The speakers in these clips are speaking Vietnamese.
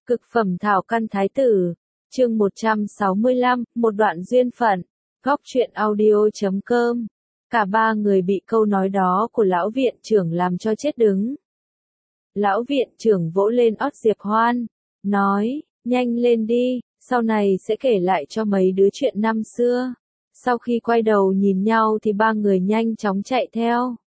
Cực phẩm thảo căn thái tử, chương 165, một đoạn duyên phận, góc truyện audio.com. Cả ba người bị câu nói đó của lão viện trưởng làm cho chết đứng. Lão viện trưởng vỗ lên ót Diệp Hoan, nói, nhanh lên đi, sau này sẽ kể lại cho mấy đứa chuyện năm xưa. Sau khi quay đầu nhìn nhau thì ba người nhanh chóng chạy theo.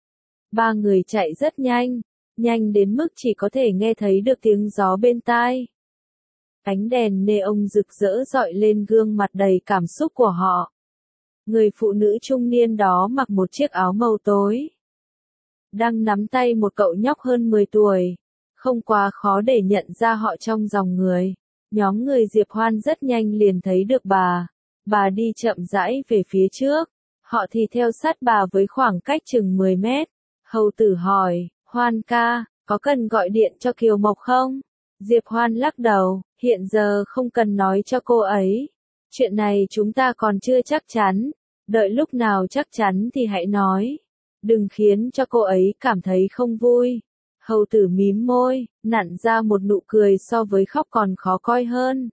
Ba người chạy rất nhanh, nhanh đến mức chỉ có thể nghe thấy được tiếng gió bên tai. Ánh đèn neon rực rỡ rọi lên gương mặt đầy cảm xúc của họ. Người phụ nữ trung niên đó mặc một chiếc áo màu tối, đang nắm tay một cậu nhóc hơn 10 tuổi. Không quá khó để nhận ra họ trong dòng người. Nhóm người Diệp Hoan rất nhanh liền thấy được bà. Bà đi chậm rãi về phía trước. Họ thì theo sát bà với khoảng cách chừng 10 mét. Hầu tử hỏi, Hoan ca, có cần gọi điện cho Kiều Mộc không? Diệp Hoan lắc đầu, hiện giờ không cần nói cho cô ấy. Chuyện này chúng ta còn chưa chắc chắn. Đợi lúc nào chắc chắn thì hãy nói. Đừng khiến cho cô ấy cảm thấy không vui. Hầu tử mím môi, nặn ra một nụ cười so với khóc còn khó coi hơn.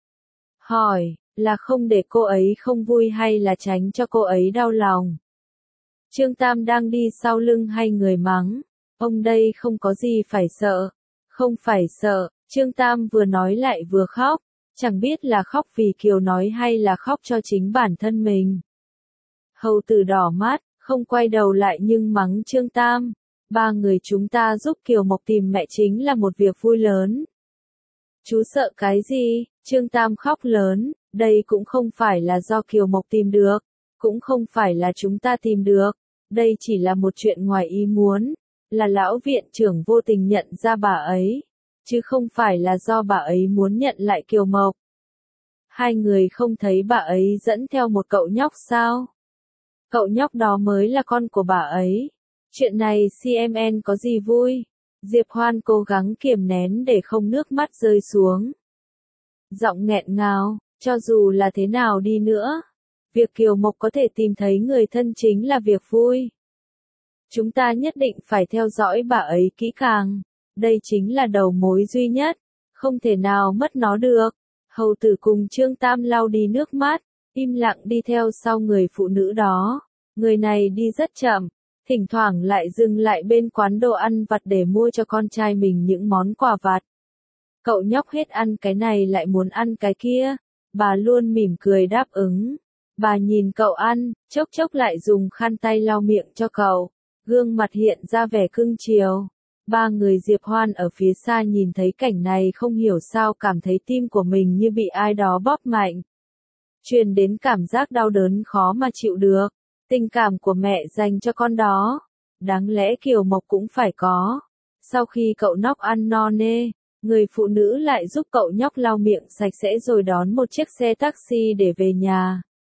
Hỏi, là không để cô ấy không vui hay là tránh cho cô ấy đau lòng? Trương Tam đang đi sau lưng hai người mắng. Ông đây không có gì phải sợ. Không phải sợ, Trương Tam vừa nói lại vừa khóc. Chẳng biết là khóc vì Kiều nói hay là khóc cho chính bản thân mình. Hầu tử đỏ mắt, không quay đầu lại nhưng mắng Trương Tam. Ba người chúng ta giúp Kiều Mộc tìm mẹ chính là một việc vui lớn. Chú sợ cái gì? Trương Tam khóc lớn, đây cũng không phải là do Kiều Mộc tìm được, cũng không phải là chúng ta tìm được, đây chỉ là một chuyện ngoài ý muốn, là lão viện trưởng vô tình nhận ra bà ấy, chứ không phải là do bà ấy muốn nhận lại Kiều Mộc. Hai người không thấy bà ấy dẫn theo một cậu nhóc sao? Cậu nhóc đó mới là con của bà ấy. Chuyện này CMN có gì vui? Diệp Hoan cố gắng kiềm nén để không nước mắt rơi xuống. Giọng nghẹn ngào, cho dù là thế nào đi nữa, việc Kiều Mộc có thể tìm thấy người thân chính là việc vui. Chúng ta nhất định phải theo dõi bà ấy kỹ càng. Đây chính là đầu mối duy nhất, không thể nào mất nó được. Hầu tử cùng Trương Tam lau đi nước mắt, im lặng đi theo sau người phụ nữ đó. Người này đi rất chậm, thỉnh thoảng lại dừng lại bên quán đồ ăn vặt để mua cho con trai mình những món quà vặt. Cậu nhóc hết ăn cái này lại muốn ăn cái kia, bà luôn mỉm cười đáp ứng. Bà nhìn cậu ăn, chốc chốc lại dùng khăn tay lau miệng cho cậu, gương mặt hiện ra vẻ cưng chiều. Ba người Diệp Hoan ở phía xa nhìn thấy cảnh này không hiểu sao cảm thấy tim của mình như bị ai đó bóp mạnh. Truyền đến cảm giác đau đớn khó mà chịu được. Tình cảm của mẹ dành cho con đó, đáng lẽ Kiều Mộc cũng phải có. Sau khi cậu nhóc ăn no nê, người phụ nữ lại giúp cậu nhóc lau miệng sạch sẽ rồi đón một chiếc xe taxi để về nhà.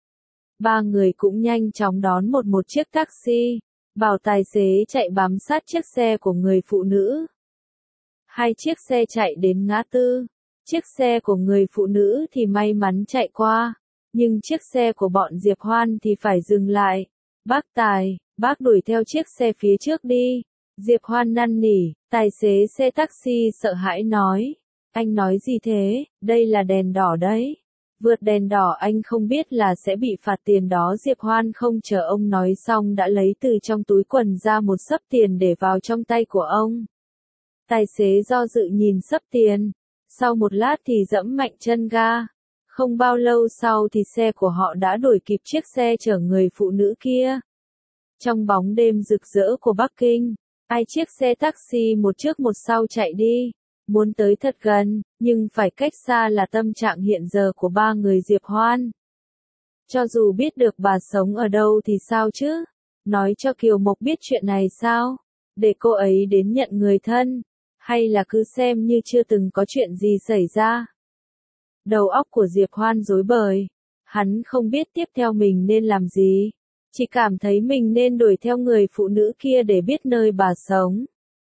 Ba người cũng nhanh chóng đón một chiếc taxi, bảo tài xế chạy bám sát chiếc xe của người phụ nữ. Hai chiếc xe chạy đến ngã tư, chiếc xe của người phụ nữ thì may mắn chạy qua. Nhưng chiếc xe của bọn Diệp Hoan thì phải dừng lại. Bác Tài, bác đuổi theo chiếc xe phía trước đi. Diệp Hoan năn nỉ, tài xế xe taxi sợ hãi nói. Anh nói gì thế, đây là đèn đỏ đấy. Vượt đèn đỏ anh không biết là sẽ bị phạt tiền đó. Diệp Hoan không chờ ông nói xong đã lấy từ trong túi quần ra một xấp tiền để vào trong tay của ông. Tài xế do dự nhìn xấp tiền. Sau một lát thì giẫm mạnh chân ga. Không bao lâu sau thì xe của họ đã đuổi kịp chiếc xe chở người phụ nữ kia. Trong bóng đêm rực rỡ của Bắc Kinh, hai chiếc xe taxi một trước một sau chạy đi, muốn tới thật gần, nhưng phải cách xa là tâm trạng hiện giờ của ba người Diệp Hoan. Cho dù biết được bà sống ở đâu thì sao chứ? Nói cho Kiều Mộc biết chuyện này sao? Để cô ấy đến nhận người thân? Hay là cứ xem như chưa từng có chuyện gì xảy ra? Đầu óc của Diệp Hoan rối bời, hắn không biết tiếp theo mình nên làm gì, chỉ cảm thấy mình nên đuổi theo người phụ nữ kia để biết nơi bà sống.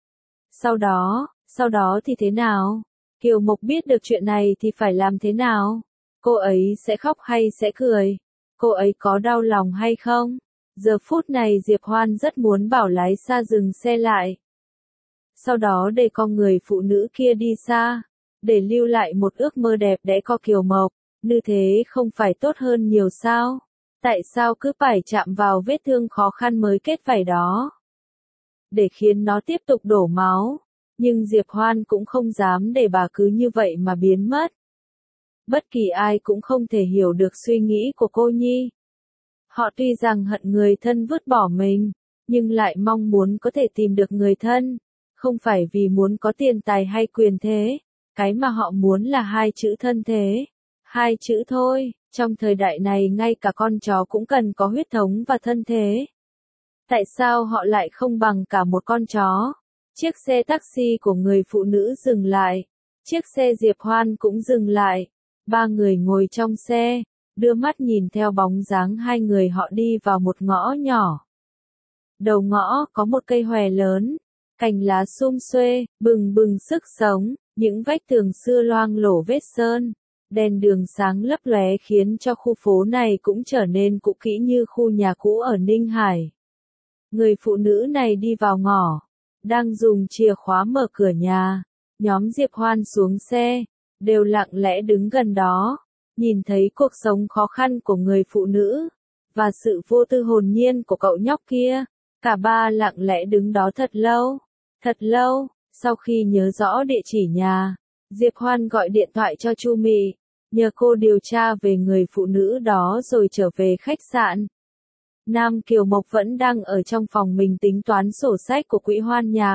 Sau đó thì thế nào? Kiều Mộc biết được chuyện này thì phải làm thế nào? Cô ấy sẽ khóc hay sẽ cười? Cô ấy có đau lòng hay không? Giờ phút này Diệp Hoan rất muốn bảo lái xa dừng xe lại. Sau đó để con người phụ nữ kia đi xa. để lưu lại một ước mơ đẹp đẽ có Kiều Mộc, như thế không phải tốt hơn nhiều sao? Tại sao cứ phải chạm vào vết thương khó khăn mới kết vảy đó? Để khiến nó tiếp tục đổ máu, nhưng Diệp Hoan cũng không dám để bà cứ như vậy mà biến mất. Bất kỳ ai cũng không thể hiểu được suy nghĩ của cô Nhi. Họ tuy rằng hận người thân vứt bỏ mình, nhưng lại mong muốn có thể tìm được người thân, không phải vì muốn có tiền tài hay quyền thế, cái mà họ muốn là hai chữ thân thế. Hai chữ thôi, trong thời đại này ngay cả con chó cũng cần có huyết thống và thân thế. Tại sao họ lại không bằng cả một con chó? Chiếc xe taxi của người phụ nữ dừng lại, chiếc xe Diệp Hoan cũng dừng lại, ba người ngồi trong xe, đưa mắt nhìn theo bóng dáng hai người họ đi vào một ngõ nhỏ. Đầu ngõ có một cây hòe lớn, cành lá sum xuê, bừng bừng sức sống, những vách tường xưa loang lổ vết sơn, đèn đường sáng lấp lóe khiến cho khu phố này cũng trở nên cũ kỹ như khu nhà cũ ở Ninh Hải. Người phụ nữ này đi vào ngõ, đang dùng chìa khóa mở cửa nhà, nhóm Diệp Hoan xuống xe, đều lặng lẽ đứng gần đó, nhìn thấy cuộc sống khó khăn của người phụ nữ, và sự vô tư hồn nhiên của cậu nhóc kia, cả ba lặng lẽ đứng đó thật lâu, sau khi nhớ rõ địa chỉ nhà, Diệp Hoan gọi điện thoại cho Chu Mị, nhờ cô điều tra về người phụ nữ đó rồi trở về khách sạn. Nam Kiều Mộc vẫn đang ở trong phòng mình tính toán sổ sách của quỹ hoan nhạc.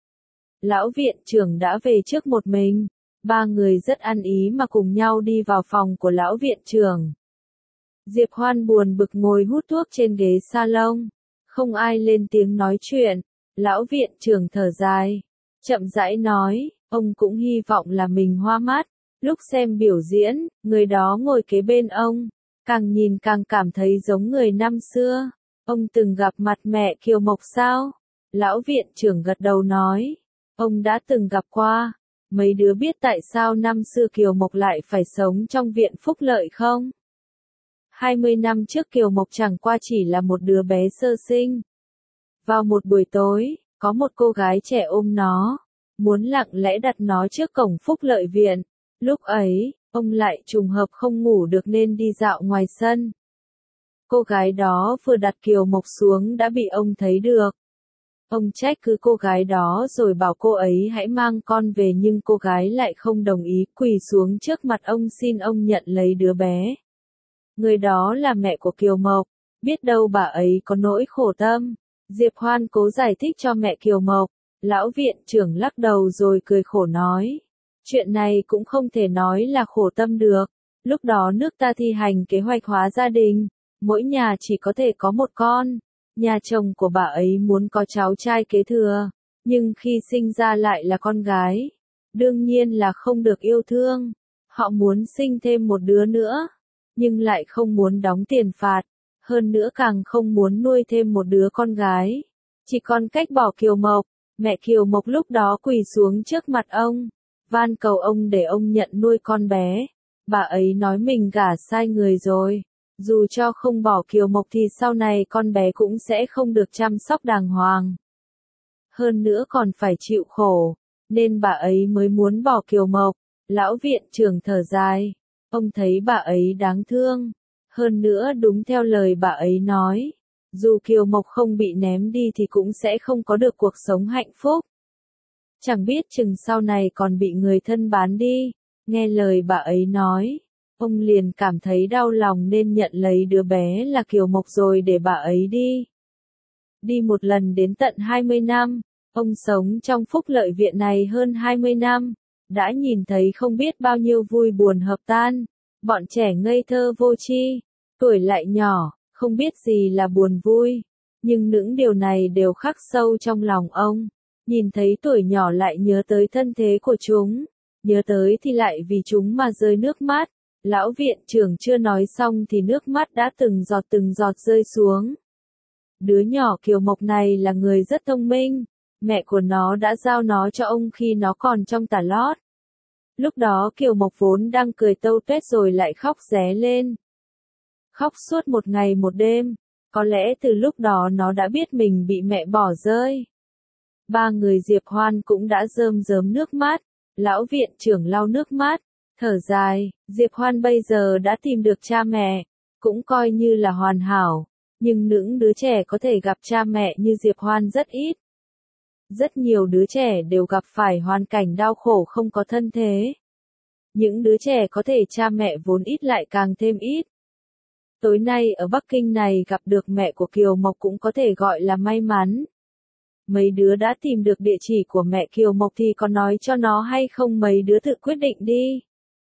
Lão viện trưởng đã về trước một mình, ba người rất ăn ý mà cùng nhau đi vào phòng của lão viện trưởng. Diệp Hoan buồn bực ngồi hút thuốc trên ghế salon, không ai lên tiếng nói chuyện, lão viện trưởng thở dài, chậm rãi nói, ông cũng hy vọng là mình hoa mắt, lúc xem biểu diễn, người đó ngồi kế bên ông, càng nhìn càng cảm thấy giống người năm xưa. Ông từng gặp mặt mẹ Kiều Mộc sao? Lão viện trưởng gật đầu nói, ông đã từng gặp qua. Mấy đứa biết tại sao năm xưa Kiều Mộc lại phải sống trong viện phúc lợi không? 20 năm trước Kiều Mộc chẳng qua chỉ là một đứa bé sơ sinh. Vào một buổi tối, có một cô gái trẻ ôm nó, muốn lặng lẽ đặt nó trước cổng phúc lợi viện. Lúc ấy, ông lại trùng hợp không ngủ được nên đi dạo ngoài sân. Cô gái đó vừa đặt Kiều Mộc xuống đã bị ông thấy được. Ông trách cứ cô gái đó rồi bảo cô ấy hãy mang con về nhưng cô gái lại không đồng ý, quỳ xuống trước mặt ông xin ông nhận lấy đứa bé. Người đó là mẹ của Kiều Mộc, biết đâu bà ấy có nỗi khổ tâm. Diệp Hoan cố giải thích cho mẹ Kiều Mộc, lão viện trưởng lắc đầu rồi cười khổ nói. Chuyện này cũng không thể nói là khổ tâm được. Lúc đó nước ta thi hành kế hoạch hóa gia đình, mỗi nhà chỉ có thể có một con. Nhà chồng của bà ấy muốn có cháu trai kế thừa, nhưng khi sinh ra lại là con gái. Đương nhiên là không được yêu thương. Họ muốn sinh thêm một đứa nữa, nhưng lại không muốn đóng tiền phạt. Hơn nữa càng không muốn nuôi thêm một đứa con gái. Chỉ còn cách bỏ Kiều Mộc. Mẹ Kiều Mộc lúc đó quỳ xuống trước mặt ông, van cầu ông để ông nhận nuôi con bé. Bà ấy nói mình gả sai người rồi. Dù cho không bỏ Kiều Mộc thì sau này con bé cũng sẽ không được chăm sóc đàng hoàng. Hơn nữa còn phải chịu khổ, nên bà ấy mới muốn bỏ Kiều Mộc. Lão viện trưởng thở dài, ông thấy bà ấy đáng thương. Hơn nữa đúng theo lời bà ấy nói, dù Kiều Mộc không bị ném đi thì cũng sẽ không có được cuộc sống hạnh phúc. Chẳng biết chừng sau này còn bị người thân bán đi. Nghe lời bà ấy nói, ông liền cảm thấy đau lòng nên nhận lấy đứa bé là Kiều Mộc rồi để bà ấy đi. Đi một lần đến tận 20 năm, ông sống trong phúc lợi viện này hơn 20 năm, đã nhìn thấy không biết bao nhiêu vui buồn hợp tan, bọn trẻ ngây thơ vô tri, tuổi lại nhỏ, không biết gì là buồn vui, nhưng những điều này đều khắc sâu trong lòng ông. Nhìn thấy tuổi nhỏ lại nhớ tới thân thế của chúng, nhớ tới thì lại vì chúng mà rơi nước mắt. Lão viện trưởng chưa nói xong thì nước mắt đã từng giọt rơi xuống. Đứa nhỏ Kiều Mộc này là người rất thông minh, mẹ của nó đã giao nó cho ông khi nó còn trong tà lót. Lúc đó Kiều Mộc vốn đang cười tâu tuét rồi lại khóc ré lên. Khóc suốt một ngày một đêm, có lẽ từ lúc đó nó đã biết mình bị mẹ bỏ rơi. Ba người Diệp Hoan cũng đã rơm rớm nước mắt, Lão viện trưởng lau nước mắt, thở dài, Diệp Hoan bây giờ đã tìm được cha mẹ, cũng coi như là hoàn hảo, nhưng những đứa trẻ có thể gặp cha mẹ như Diệp Hoan rất ít. Rất nhiều đứa trẻ đều gặp phải hoàn cảnh đau khổ không có thân thế. Những đứa trẻ có thể cha mẹ vốn ít lại càng thêm ít. Tối nay ở Bắc Kinh này gặp được mẹ của Kiều Mộc cũng có thể gọi là may mắn. Mấy đứa đã tìm được địa chỉ của mẹ Kiều Mộc thì có nói cho nó hay không, mấy đứa tự quyết định đi.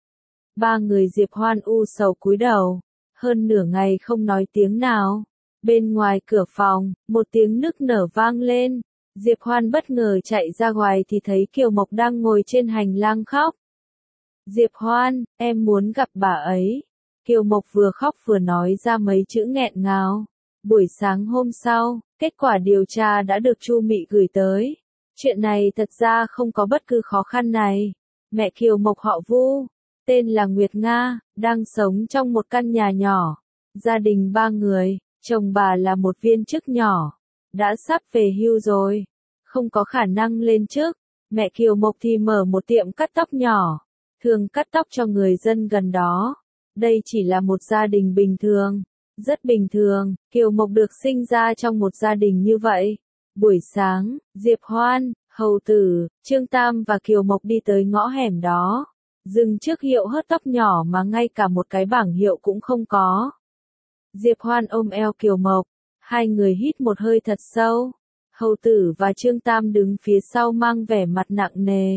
Ba người Diệp Hoan u sầu cúi đầu, hơn nửa ngày không nói tiếng nào. Bên ngoài cửa phòng, một tiếng nức nở vang lên. Diệp Hoan bất ngờ chạy ra ngoài thì thấy Kiều Mộc đang ngồi trên hành lang khóc. Diệp Hoan, em muốn gặp bà ấy. Kiều Mộc vừa khóc vừa nói ra mấy chữ nghẹn ngào. Buổi sáng hôm sau, kết quả điều tra đã được Chu Mị gửi tới. Chuyện này thật ra không có bất cứ khó khăn này. Mẹ Kiều Mộc họ Vu, tên là Nguyệt Nga, đang sống trong một căn nhà nhỏ. Gia đình 3 người, chồng bà là một viên chức nhỏ. Đã sắp về hưu rồi, không có khả năng lên chức. Mẹ Kiều Mộc thì mở một tiệm cắt tóc nhỏ, thường cắt tóc cho người dân gần đó. Đây chỉ là một gia đình bình thường, rất bình thường. Kiều Mộc được sinh ra trong một gia đình như vậy. Buổi sáng, Diệp Hoan, Hầu Tử, Trương Tam và Kiều Mộc đi tới ngõ hẻm đó. Dừng trước hiệu hớt tóc nhỏ mà ngay cả một cái bảng hiệu cũng không có. Diệp Hoan ôm eo Kiều Mộc, hai người hít một hơi thật sâu. Hầu Tử và Trương Tam đứng phía sau mang vẻ mặt nặng nề.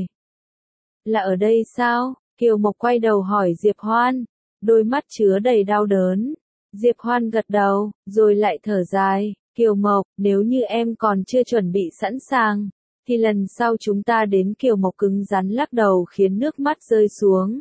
Là ở đây sao? Kiều Mộc quay đầu hỏi Diệp Hoan, đôi mắt chứa đầy đau đớn. Diệp Hoan gật đầu, rồi lại thở dài. Kiều Mộc, nếu như em còn chưa chuẩn bị sẵn sàng, thì lần sau chúng ta đến. Kiều Mộc cứng rắn lắc đầu khiến nước mắt rơi xuống.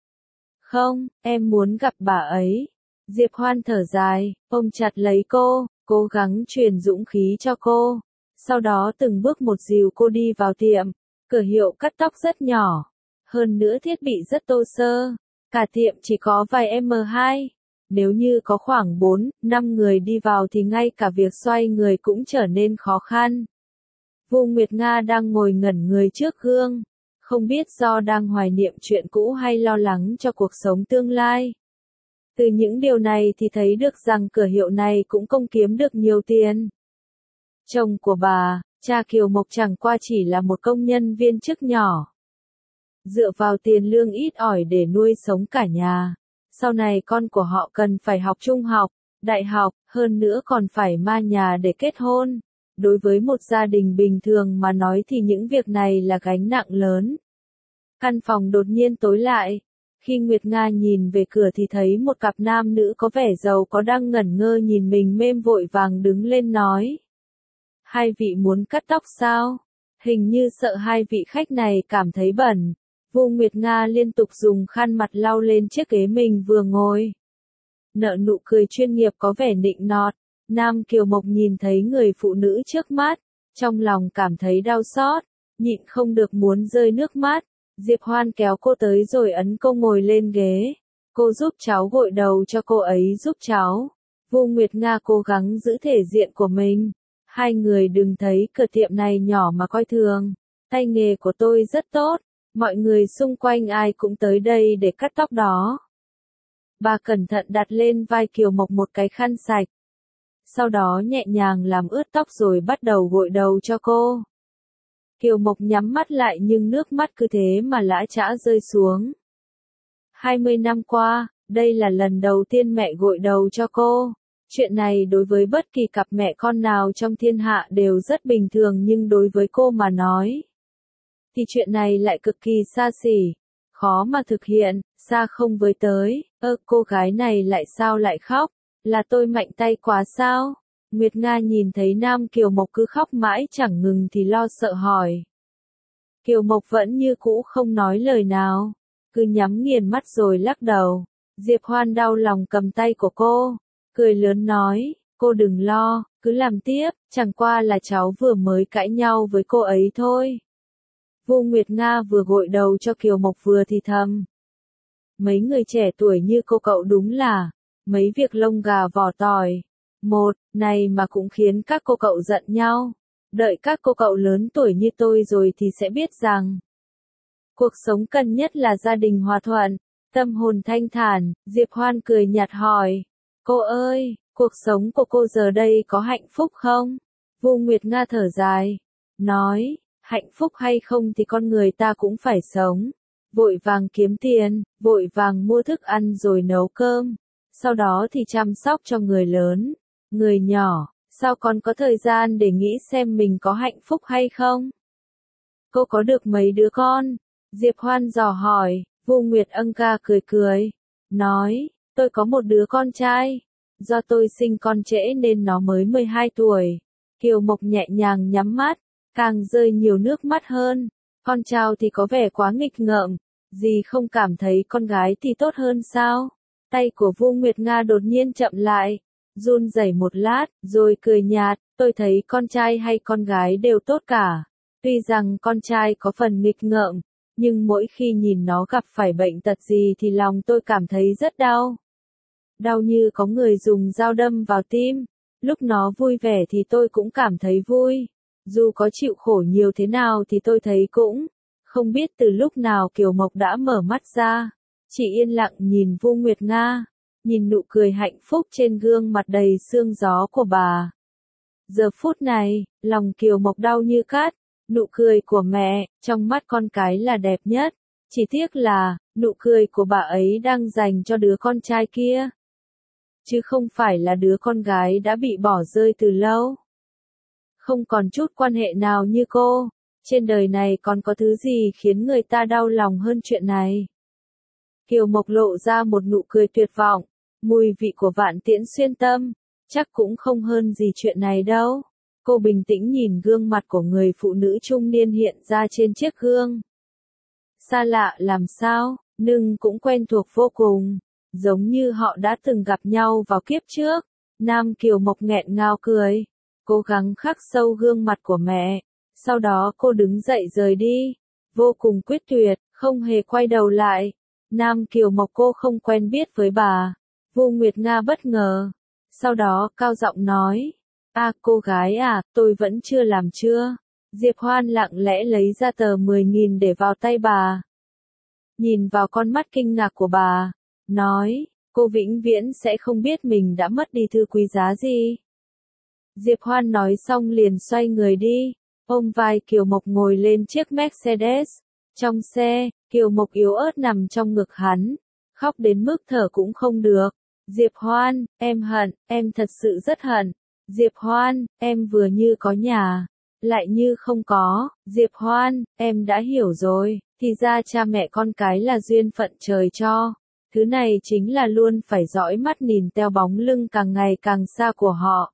Không, em muốn gặp bà ấy. Diệp Hoan thở dài, ôm chặt lấy cô, cố gắng truyền dũng khí cho cô. Sau đó từng bước một dìu cô đi vào tiệm. Cửa hiệu cắt tóc rất nhỏ, hơn nữa thiết bị rất tô sơ. Cả tiệm chỉ có vài M2. Nếu như có khoảng 4-5 người đi vào thì ngay cả việc xoay người cũng trở nên khó khăn. Vu Nguyệt Nga đang ngồi ngẩn người trước gương, không biết do đang hoài niệm chuyện cũ hay lo lắng cho cuộc sống tương lai. Từ những điều này thì thấy được rằng cửa hiệu này cũng không kiếm được nhiều tiền. Chồng của bà, cha Kiều Mộc chẳng qua chỉ là một công nhân viên chức nhỏ. Dựa vào tiền lương ít ỏi để nuôi sống cả nhà. Sau này con của họ cần phải học trung học, đại học, hơn nữa còn phải ma nhà để kết hôn. Đối với một gia đình bình thường mà nói thì những việc này là gánh nặng lớn. Căn phòng đột nhiên tối lại. Khi Nguyệt Nga nhìn về cửa thì thấy một cặp nam nữ có vẻ giàu có đang ngẩn ngơ nhìn mình, mềm vội vàng đứng lên nói. Hai vị muốn cắt tóc sao? Hình như sợ hai vị khách này cảm thấy bẩn. Vu Nguyệt Nga liên tục dùng khăn mặt lau lên chiếc ghế mình vừa ngồi. Nở nụ cười chuyên nghiệp có vẻ nịnh nọt. Nam Kiều Mộc nhìn thấy người phụ nữ trước mắt, trong lòng cảm thấy đau xót, nhịn không được muốn rơi nước mắt. Diệp Hoan kéo cô tới rồi ấn cô ngồi lên ghế. Cô giúp cháu gội đầu cho cô ấy giúp cháu. Vu Nguyệt Nga cố gắng giữ thể diện của mình. Hai người đừng thấy cửa tiệm này nhỏ mà coi thường. Tay nghề của tôi rất tốt. Mọi người xung quanh ai cũng tới đây để cắt tóc đó. Bà cẩn thận đặt lên vai Kiều Mộc một cái khăn sạch. Sau đó nhẹ nhàng làm ướt tóc rồi bắt đầu gội đầu cho cô. Kiều Mộc nhắm mắt lại nhưng nước mắt cứ thế mà lã chã rơi xuống. 20 năm qua, đây là lần đầu tiên mẹ gội đầu cho cô. Chuyện này đối với bất kỳ cặp mẹ con nào trong thiên hạ đều rất bình thường, nhưng đối với cô mà nói thì chuyện này lại cực kỳ xa xỉ, khó mà thực hiện, xa không với tới. Cô gái này lại sao lại khóc? Là tôi mạnh tay quá sao? Nguyệt Nga nhìn thấy Nam Kiều Mộc cứ khóc mãi chẳng ngừng thì lo sợ hỏi. Kiều Mộc vẫn như cũ không nói lời nào, cứ nhắm nghiền mắt rồi lắc đầu. Diệp Hoan đau lòng cầm tay của cô, cười lớn nói, cô đừng lo, cứ làm tiếp, chẳng qua là cháu vừa mới cãi nhau với cô ấy thôi. Vu Nguyệt Nga vừa gội đầu cho Kiều Mộc vừa thì thầm. Mấy người trẻ tuổi như cô cậu đúng là, mấy việc lông gà vỏ tỏi. Một, này mà cũng khiến các cô cậu giận nhau. Đợi các cô cậu lớn tuổi như tôi rồi thì sẽ biết rằng Cuộc sống cần nhất là gia đình hòa thuận. Tâm hồn thanh thản, Diệp Hoan cười nhạt hỏi. Cô ơi, cuộc sống của cô giờ đây có hạnh phúc không? Vu Nguyệt Nga thở dài, nói, hạnh phúc hay không thì con người ta cũng phải sống. Vội vàng kiếm tiền, vội vàng mua thức ăn rồi nấu cơm. Sau đó thì chăm sóc cho người lớn, người nhỏ, sao còn có thời gian để nghĩ xem mình có hạnh phúc hay không? Cô có được mấy đứa con? Diệp Hoan dò hỏi. Vu Nguyệt Anga cười cười, nói, tôi có một đứa con trai. Do tôi sinh con trễ nên nó mới 12 tuổi. Kiều Mộc nhẹ nhàng nhắm mắt, càng rơi nhiều nước mắt hơn. Con Trao thì có vẻ quá nghịch ngợm, dì không cảm thấy con gái thì tốt hơn sao? Tay của Vu Nguyệt Nga đột nhiên chậm lại, run rẩy một lát, rồi cười nhạt, tôi thấy con trai hay con gái đều tốt cả. Tuy rằng con trai có phần nghịch ngợm, nhưng mỗi khi nhìn nó gặp phải bệnh tật gì thì lòng tôi cảm thấy rất đau. Đau như có người dùng dao đâm vào tim. Lúc nó vui vẻ thì tôi cũng cảm thấy vui. Dù có chịu khổ nhiều thế nào thì tôi thấy cũng không biết từ lúc nào Kiều Mộc đã mở mắt ra. Chỉ yên lặng nhìn Vu Nguyệt Nga, nhìn nụ cười hạnh phúc trên gương mặt đầy sương gió của bà. Giờ phút này, lòng Kiều Mộc đau như cắt. Nụ cười của mẹ, trong mắt con cái là đẹp nhất. Chỉ tiếc là, nụ cười của bà ấy đang dành cho đứa con trai kia. Chứ không phải là đứa con gái đã bị bỏ rơi từ lâu. Không còn chút quan hệ nào như cô. Trên đời này còn có thứ gì khiến người ta đau lòng hơn chuyện này. Kiều Mộc lộ ra một nụ cười tuyệt vọng. Mùi vị của Vạn Tiễn xuyên tâm. Chắc cũng không hơn gì chuyện này đâu. Cô bình tĩnh nhìn gương mặt của người phụ nữ trung niên hiện ra trên chiếc gương. Xa lạ làm sao, nhưng cũng quen thuộc vô cùng. Giống như họ đã từng gặp nhau vào kiếp trước. Nam Kiều Mộc nghẹn ngào cười. Cố gắng khắc sâu gương mặt của mẹ. Sau đó cô đứng dậy rời đi. Vô cùng quyết tuyệt, không hề quay đầu lại. Nam Kiều Mộc cô không quen biết với bà. Vu Nguyệt Nga bất ngờ. Sau đó cao giọng nói. Cô gái à, tôi vẫn chưa làm chưa? Diệp Hoan lặng lẽ lấy ra tờ 10.000 để vào tay bà. Nhìn vào con mắt kinh ngạc của bà, nói, cô vĩnh viễn sẽ không biết mình đã mất đi thư quý giá gì. Diệp Hoan nói xong liền xoay người đi, ôm vai Kiều Mộc ngồi lên chiếc Mercedes. Trong xe, Kiều Mộc yếu ớt nằm trong ngực hắn, khóc đến mức thở cũng không được. Diệp Hoan, em hận, em thật sự rất hận. Diệp Hoan, em vừa như có nhà, lại như không có. Diệp Hoan, em đã hiểu rồi, thì ra cha mẹ con cái là duyên phận trời cho. Thứ này chính là luôn phải dõi mắt nhìn theo bóng lưng càng ngày càng xa của họ.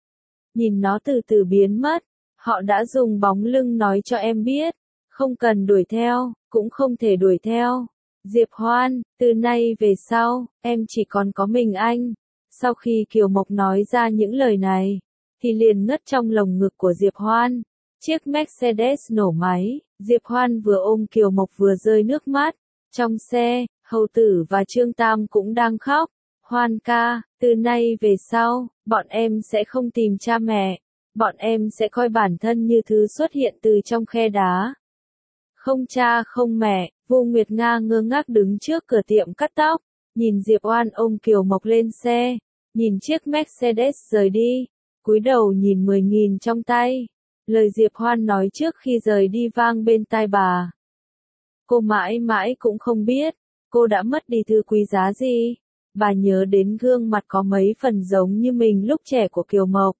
Nhìn nó từ từ biến mất, họ đã dùng bóng lưng nói cho em biết, không cần đuổi theo, cũng không thể đuổi theo. Diệp Hoan, từ nay về sau, em chỉ còn có mình anh. Sau khi Kiều Mộc nói ra những lời này, thì liền ngất trong lồng ngực của Diệp Hoan. Chiếc Mercedes nổ máy, Diệp Hoan vừa ôm Kiều Mộc vừa rơi nước mắt. Trong xe, Hầu Tử và Trương Tam cũng đang khóc. Hoan ca, từ nay về sau, bọn em sẽ không tìm cha mẹ. Bọn em sẽ coi bản thân như thứ xuất hiện từ trong khe đá. Không cha không mẹ, Vu Nguyệt Nga ngơ ngác đứng trước cửa tiệm cắt tóc. Nhìn Diệp Hoan ôm Kiều Mộc lên xe. Nhìn chiếc Mercedes rời đi, cúi đầu nhìn 10.000 trong tay. Lời Diệp Hoan nói trước khi rời đi vang bên tai bà. Cô mãi mãi cũng không biết, cô đã mất đi thứ quý giá gì. Bà nhớ đến gương mặt có mấy phần giống như mình lúc trẻ của Kiều Mộc.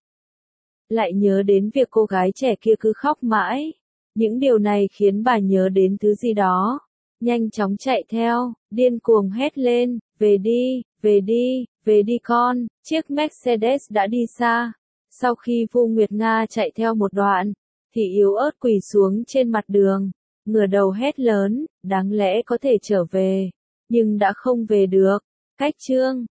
Lại nhớ đến việc cô gái trẻ kia cứ khóc mãi. Những điều này khiến bà nhớ đến thứ gì đó. Nhanh chóng chạy theo, điên cuồng hét lên, về đi, về đi, về đi con. Chiếc Mercedes đã đi xa. Sau khi Vu Nguyệt Nga chạy theo một đoạn, thì yếu ớt quỳ xuống trên mặt đường, ngửa đầu hét lớn, đáng lẽ có thể trở về, nhưng đã không về được. Cách chương